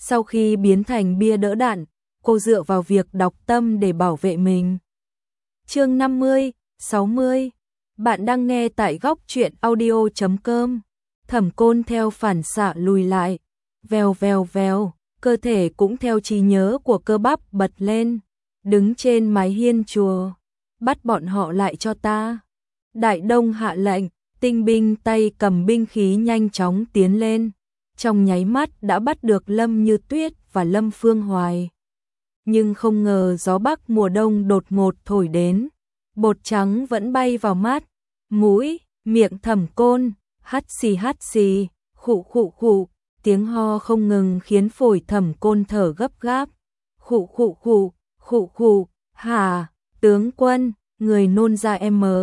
Sau khi biến thành bia đỡ đạn, cô dựa vào việc đọc tâm để bảo vệ mình. Chương 50, 60. Bạn đang nghe tại góc truyện audio.com. Thẩm Côn theo phản xạ lùi lại, vèo vèo vèo, cơ thể cũng theo trí nhớ của cơ bắp bật lên, đứng trên mái hiên chùa, bắt bọn họ lại cho ta. Đại Đông hạ lệnh, tinh binh tay cầm binh khí nhanh chóng tiến lên, trong nháy mắt đã bắt được Lâm Như Tuyết và Lâm Phương Hoài. Nhưng không ngờ gió bắc mùa đông đột ngột thổi đến, bột trắng vẫn bay vào mắt, mũi, miệng Thẩm Côn, hắt xì, khụ khụ khụ, tiếng ho không ngừng khiến phổi Thẩm Côn thở gấp gáp. Khụ khụ khụ, khụ khụ, hả, tướng quân, người nôn ra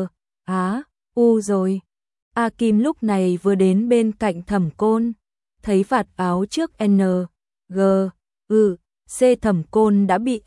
rồi. A Kim lúc này vừa đến bên cạnh Thẩm Côn, thấy vạt áo trước C Thẩm Côn đã bị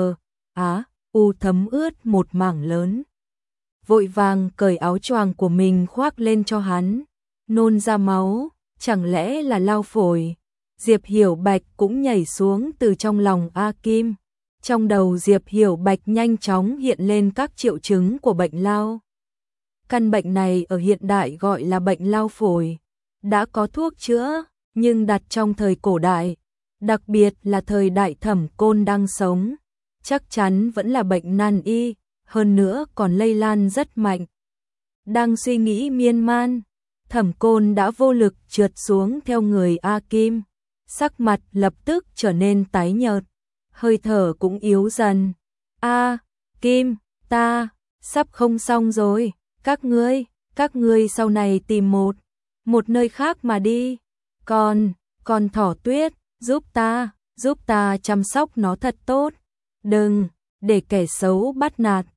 thấm ướt một mảng lớn. Vội vàng cởi áo choàng của mình khoác lên cho hắn, nôn ra máu, chẳng lẽ là lao phổi. Diệp Hiểu Bạch cũng nhảy xuống từ trong lòng A Kim. Trong đầu Diệp Hiểu Bạch nhanh chóng hiện lên các triệu chứng của bệnh lao. Căn bệnh này ở hiện đại gọi là bệnh lao phổi, đã có thuốc chữa, nhưng đặt trong thời cổ đại, đặc biệt là thời đại Thẩm Côn đang sống, chắc chắn vẫn là bệnh nan y, hơn nữa còn lây lan rất mạnh. Đang suy nghĩ miên man, Thẩm Côn đã vô lực trượt xuống theo người A Kim, sắc mặt lập tức trở nên tái nhợt, hơi thở cũng yếu dần. A Kim, ta sắp không xong rồi, các ngươi sau này tìm một nơi khác mà đi. Còn Thỏ Tuyết, giúp ta chăm sóc nó thật tốt, đừng để kẻ xấu bắt nạt.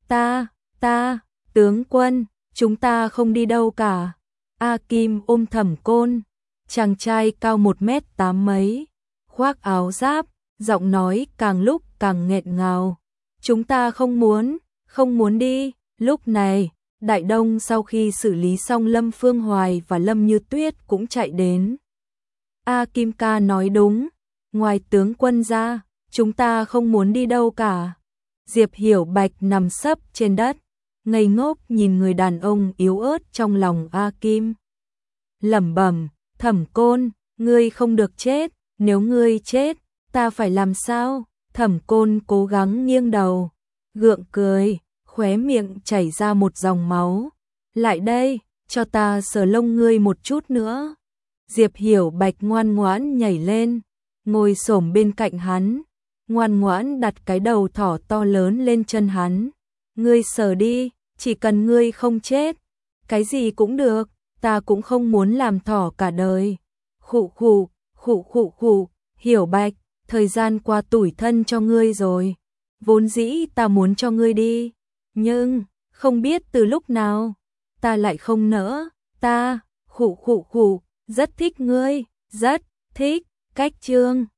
Ta, tướng quân, chúng ta không đi đâu cả. A Kim ôm Thẩm Côn, chàng trai cao 1m8 mấy, khoác áo giáp, giọng nói càng lúc càng nghẹn ngào. Chúng ta không muốn đi. Lúc này, Đại Đông sau khi xử lý xong Lâm Phương Hoài và Lâm Như Tuyết cũng chạy đến. A Kim ca nói đúng, ngoài tướng quân ra, chúng ta không muốn đi đâu cả. Diệp Hiểu Bạch nằm sấp trên đất, ngây ngốc nhìn người đàn ông yếu ớt trong lòng A Kim. Lẩm bẩm, Thẩm Côn, ngươi không được chết, nếu ngươi chết, ta phải làm sao? Thẩm Côn cố gắng nghiêng đầu, gượng cười, khóe miệng chảy ra một dòng máu. Lại đây, cho ta sờ lông ngươi một chút nữa. Diệp Hiểu Bạch ngoan ngoãn nhảy lên, ngồi xổm bên cạnh hắn, ngoan ngoãn đặt cái đầu thỏ to lớn lên chân hắn. Ngươi sờ đi, chỉ cần ngươi không chết, cái gì cũng được, ta cũng không muốn làm thỏ cả đời. Khụ khụ, Hiểu Bạch, thời gian qua tủi thân cho ngươi rồi, vốn dĩ ta muốn cho ngươi đi, nhưng không biết từ lúc nào ta lại không nỡ. Ta khụ, rất thích ngươi, rất thích. Cách chương